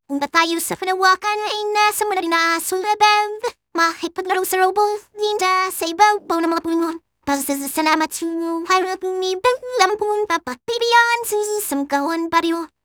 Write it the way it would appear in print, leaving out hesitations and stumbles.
Punta tayo sa panawakan ay nasa muna rin na sulabab. Makipaglaro sa robot, ninja sa ibabaw ng mga puno. Pasasalamat sa harap ni Bella Lampunta pa. Bibiyan sa kawan baryo.